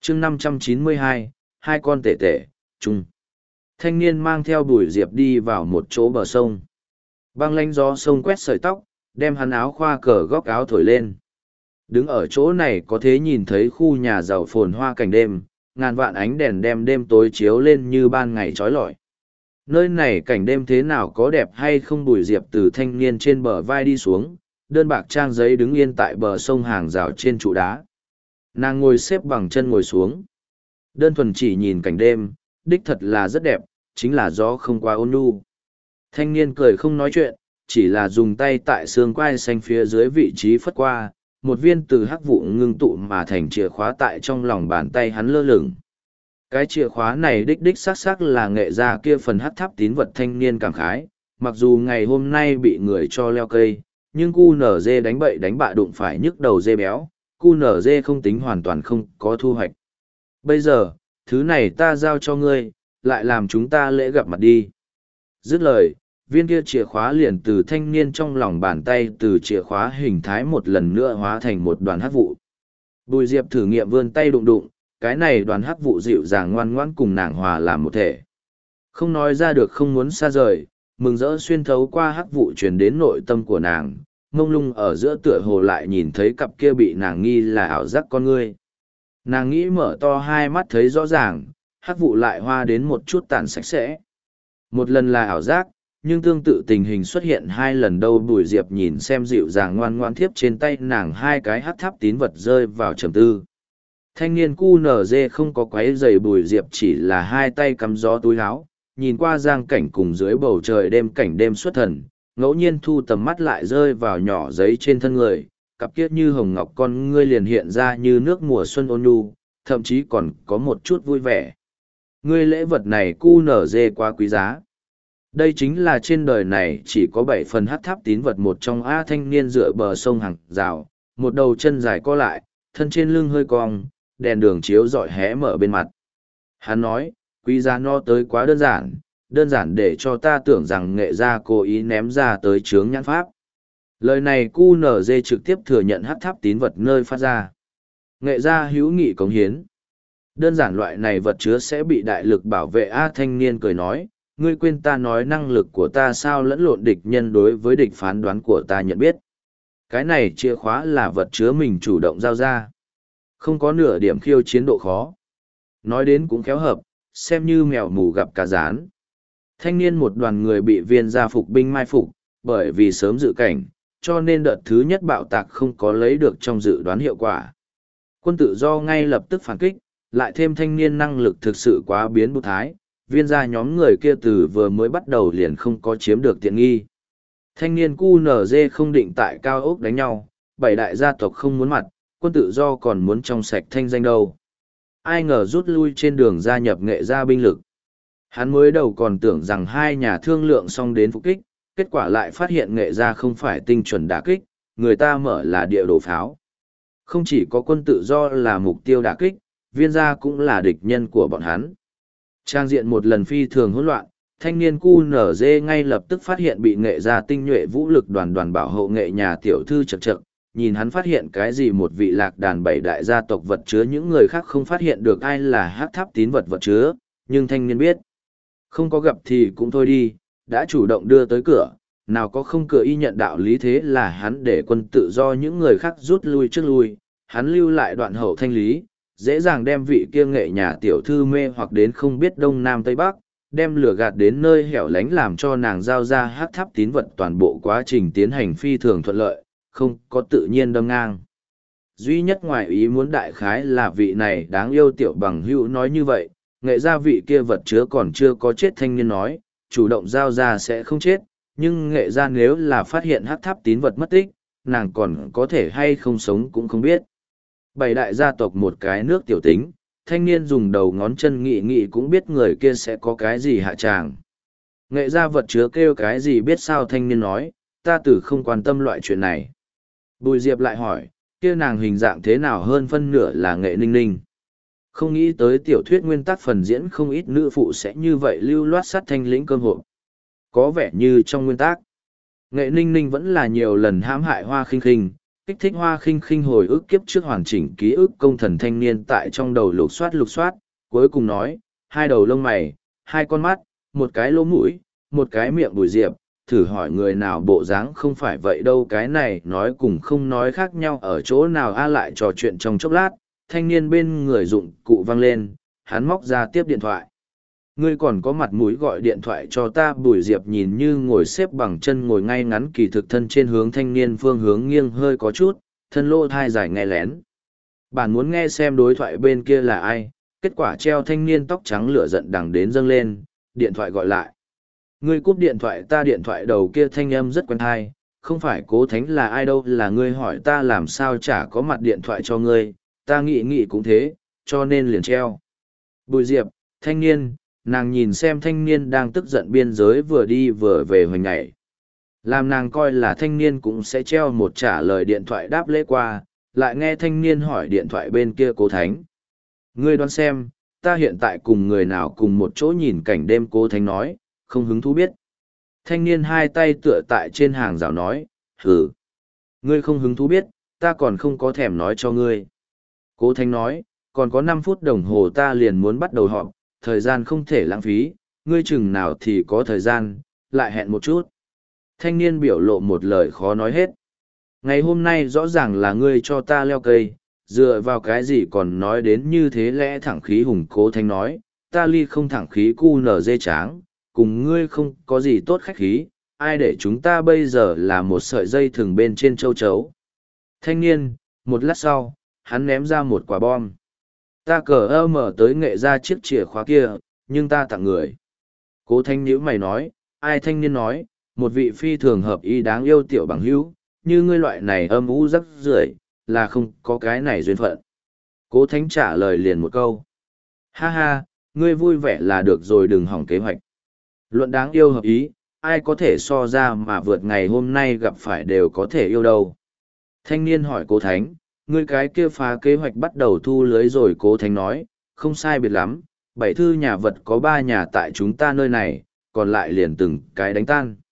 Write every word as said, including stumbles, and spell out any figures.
chương năm trăm chín mươi hai, hai con tể tể, chung. Thanh niên mang theo Bùi Diệp đi vào một chỗ bờ sông. Băng lanh gió sông quét sợi tóc, đem hắn áo khoa cờ góc áo thổi lên. Đứng ở chỗ này có thể nhìn thấy khu nhà giàu phồn hoa cảnh đêm, ngàn vạn ánh đèn đem đêm tối chiếu lên như ban ngày trói lọi. Nơi này cảnh đêm thế nào có đẹp hay không? Bùi Diệp từ thanh niên trên bờ vai đi xuống, đơn bạc trang giấy đứng yên tại bờ sông hàng rào trên trụ đá. Nàng ngồi xếp bằng chân ngồi xuống. Đơn thuần chỉ nhìn cảnh đêm, đích thật là rất đẹp, chính là gió không quá ôn nhu. Thanh niên cười không nói chuyện, chỉ là dùng tay tại xương quai xanh phía dưới vị trí phất qua, một viên từ hắc vụ ngưng tụ mà thành chìa khóa tại trong lòng bàn tay hắn lơ lửng. Cái chìa khóa này đích đích xác xác là nghệ gia kia phần hắc tháp tín vật. Thanh niên cảm khái, mặc dù ngày hôm nay bị người cho leo cây, nhưng cu nở dê đánh bậy đánh bạ đụng phải nhức đầu dê béo, cu nở dê không tính hoàn toàn không có thu hoạch. Bây giờ, thứ này ta giao cho ngươi, lại làm chúng ta lễ gặp mặt đi. Dứt lời, viên kia chìa khóa liền từ thanh niên trong lòng bàn tay từ chìa khóa hình thái một lần nữa hóa thành một đoàn hắc vụ. Bùi Diệp thử nghiệm vươn tay đụng đụng, cái này đoàn hắc vụ dịu dàng ngoan ngoãn cùng nàng hòa làm một thể. Không nói ra được không muốn xa rời, mừng rỡ xuyên thấu qua hắc vụ truyền đến nội tâm của nàng, mông lung ở giữa tựa hồ lại nhìn thấy cặp kia bị nàng nghi là ảo giác con ngươi. Nàng nghĩ mở to hai mắt thấy rõ ràng, hắc vụ lại hoa đến một chút tàn sạch sẽ. Một lần là ảo giác, nhưng tương tự tình hình xuất hiện hai lần đâu. Bùi Diệp nhìn xem dịu dàng ngoan ngoan thiếp trên tay nàng hai cái hắc tháp tín vật rơi vào trầm tư. Thanh niên cu nở dê không có quấy giày Bùi Diệp, chỉ là hai tay cắm gió túi áo, nhìn qua giang cảnh cùng dưới bầu trời đêm cảnh đêm xuất thần, ngẫu nhiên thu tầm mắt lại rơi vào nhỏ giấy trên thân người, cặp kiết như hồng ngọc con ngươi liền hiện ra như nước mùa xuân ôn nhu, thậm chí còn có một chút vui vẻ. Ngươi lễ vật này cu nở dê quá quý giá. Đây chính là trên đời này chỉ có bảy phần hắc tháp tín vật một trong. A. Thanh niên dựa bờ sông hàng rào, một đầu chân dài co lại, thân trên lưng hơi cong, đèn đường chiếu rọi hé mở bên mặt. Hắn nói, quý giá nó tới quá đơn giản, đơn giản để cho ta tưởng rằng nghệ gia cố ý ném ra tới chướng nhãn pháp. Lời này cu nở dê trực tiếp thừa nhận hắc tháp tín vật nơi phát ra. Nghệ gia hữu nghị cống hiến. Đơn giản loại này vật chứa sẽ bị đại lực bảo vệ. A. Thanh niên cười nói, ngươi quên ta nói năng lực của ta sao? Lẫn lộn địch nhân đối với địch phán đoán của ta nhận biết. Cái này chìa khóa là vật chứa mình chủ động giao ra. Không có nửa điểm khiêu chiến độ khó. Nói đến cũng khéo hợp, xem như mèo mù gặp cá rán. Thanh niên một đoàn người bị viên gia phục binh mai phục, bởi vì sớm dự cảnh, cho nên đợt thứ nhất bạo tạc không có lấy được trong dự đoán hiệu quả. Quân tự do ngay lập tức phản kích, lại thêm thanh niên năng lực thực sự quá biến bút thái, viên gia nhóm người kia từ vừa mới bắt đầu liền không có chiếm được tiện nghi. Thanh niên cu nở dê không định tại cao ốc đánh nhau, bảy đại gia tộc không muốn mặt, quân tự do còn muốn trong sạch thanh danh đâu. Ai ngờ rút lui trên đường gia nhập nghệ gia binh lực. Hắn mới đầu còn tưởng rằng hai nhà thương lượng xong đến phục kích, kết quả lại phát hiện nghệ gia không phải tinh chuẩn đả kích, người ta mở là địa đồ pháo. Không chỉ có quân tự do là mục tiêu đả kích, viên gia cũng là địch nhân của bọn hắn. Trang diện một lần phi thường hỗn loạn, thanh niên cu nở dê ngay lập tức phát hiện bị nghệ gia tinh nhuệ vũ lực đoàn đoàn bảo hộ nghệ nhà tiểu thư chật chật, nhìn hắn phát hiện cái gì một vị lạc đàn bảy đại gia tộc vật chứa, những người khác không phát hiện được ai là hắc tháp tín vật vật chứa, nhưng thanh niên biết. Không có gặp thì cũng thôi đi, đã chủ động đưa tới cửa, nào có không cửa y nhận đạo lý. Thế là hắn để quân tự do những người khác rút lui trước lui, hắn lưu lại đoạn hậu thanh lý, dễ dàng đem vị kia nghệ nhà tiểu thư mê hoặc đến không biết đông nam tây bắc, đem lửa gạt đến nơi hẻo lánh làm cho nàng giao ra hắc tháp tín vật. Toàn bộ quá trình tiến hành phi thường thuận lợi, không có tự nhiên đâm ngang. Duy nhất ngoài ý muốn đại khái là vị này đáng yêu tiểu bằng hữu nói như vậy, nghệ gia vị kia vật chứa còn chưa có chết. Thanh niên nói, chủ động giao ra sẽ không chết, nhưng nghệ gia nếu là phát hiện hắc tháp tín vật mất tích, nàng còn có thể hay không sống cũng không biết. Bảy đại gia tộc một cái nước tiểu tính, thanh niên dùng đầu ngón chân nghị nghị cũng biết người kia sẽ có cái gì hạ tràng. Nghệ gia vật chứa kêu cái gì biết sao? Thanh niên nói, ta tử không quan tâm loại chuyện này. Bùi Diệp lại hỏi, kia nàng hình dạng thế nào? Hơn phân nửa là Nghệ Ninh Ninh. Không nghĩ tới tiểu thuyết nguyên tắc phần diễn không ít nữ phụ sẽ như vậy lưu loát sát thanh lĩnh cơm hộp. Có vẻ như trong nguyên tắc, Nghệ Ninh Ninh vẫn là nhiều lần hãm hại Hoa Khinh Khinh, Kích thích Hoa Khinh Khinh hồi ức kiếp trước hoàn chỉnh ký ức công thần thanh niên tại trong đầu lục soát lục soát, cuối cùng nói, hai đầu lông mày, hai con mắt, một cái lỗ mũi, một cái miệng Bùi Diệp, thử hỏi người nào bộ dáng không phải vậy đâu, cái này nói cùng không nói khác nhau ở chỗ nào a. Lại trò chuyện trong chốc lát, thanh niên bên người dụng cụ vang lên, hắn móc ra tiếp điện thoại. Ngươi còn có mặt mũi gọi điện thoại cho ta? Bùi Diệp nhìn như ngồi xếp bằng chân ngồi ngay ngắn, kỳ thực thân trên hướng thanh niên phương hướng nghiêng hơi có chút, thân lô thai dài nghe lén. Bạn muốn nghe xem đối thoại bên kia là ai, kết quả treo thanh niên tóc trắng lửa giận đằng đến dâng lên, điện thoại gọi lại. Ngươi cúp điện thoại ta. Điện thoại đầu kia thanh âm rất quen thai, không phải Cố Thánh là ai đâu, là ngươi hỏi ta làm sao chả có mặt điện thoại cho ngươi, ta nghĩ nghĩ cũng thế, cho nên liền treo. Bùi Diệp, thanh niên, nàng nhìn xem thanh niên đang tức giận biên giới vừa đi vừa về hoành ngày. Làm nàng coi là thanh niên cũng sẽ treo một trả lời điện thoại đáp lễ qua, lại nghe thanh niên hỏi điện thoại bên kia Cố Thánh. Ngươi đoán xem, ta hiện tại cùng người nào cùng một chỗ nhìn cảnh đêm? Cố Thánh nói, không hứng thú biết. Thanh niên hai tay tựa tại trên hàng rào nói, hừ. Ngươi không hứng thú biết, ta còn không có thèm nói cho ngươi. Cố Thánh nói, còn có năm phút đồng hồ ta liền muốn bắt đầu họp, thời gian không thể lãng phí, ngươi chừng nào thì có thời gian, lại hẹn một chút. Thanh niên biểu lộ một lời khó nói hết. Ngày hôm nay rõ ràng là ngươi cho ta leo cây, dựa vào cái gì còn nói đến như thế? Lẽ thẳng khí hùng. Cố Thánh nói, ta ly không thẳng khí cu nở dê tráng, cùng ngươi không có gì tốt khách khí, ai để chúng ta bây giờ là một sợi dây thừng bên trên châu chấu. Thanh niên, một lát sau, hắn ném ra một quả bom. Ta cờ ơ mở tới nghệ ra chiếc chìa khóa kia, nhưng ta tặng người. Cố Thanh nhíu mày nói, ai? Thanh niên nói, một vị phi thường hợp ý đáng yêu tiểu bằng hữu, như ngươi loại này âm u rắc rưởi, là không có cái này duyên phận. Cố Thánh trả lời liền một câu. Ha ha, ngươi vui vẻ là được rồi, đừng hỏng kế hoạch. Luận đáng yêu hợp ý, ai có thể so ra mà vượt ngày hôm nay gặp phải đều có thể yêu đâu. Thanh niên hỏi Cố Thánh, ngươi cái kia phá kế hoạch bắt đầu thu lưới rồi? Cố Thánh nói, không sai biệt lắm, bảy thư nhà vật có ba nhà tại chúng ta nơi này, còn lại liền từng cái đánh tan.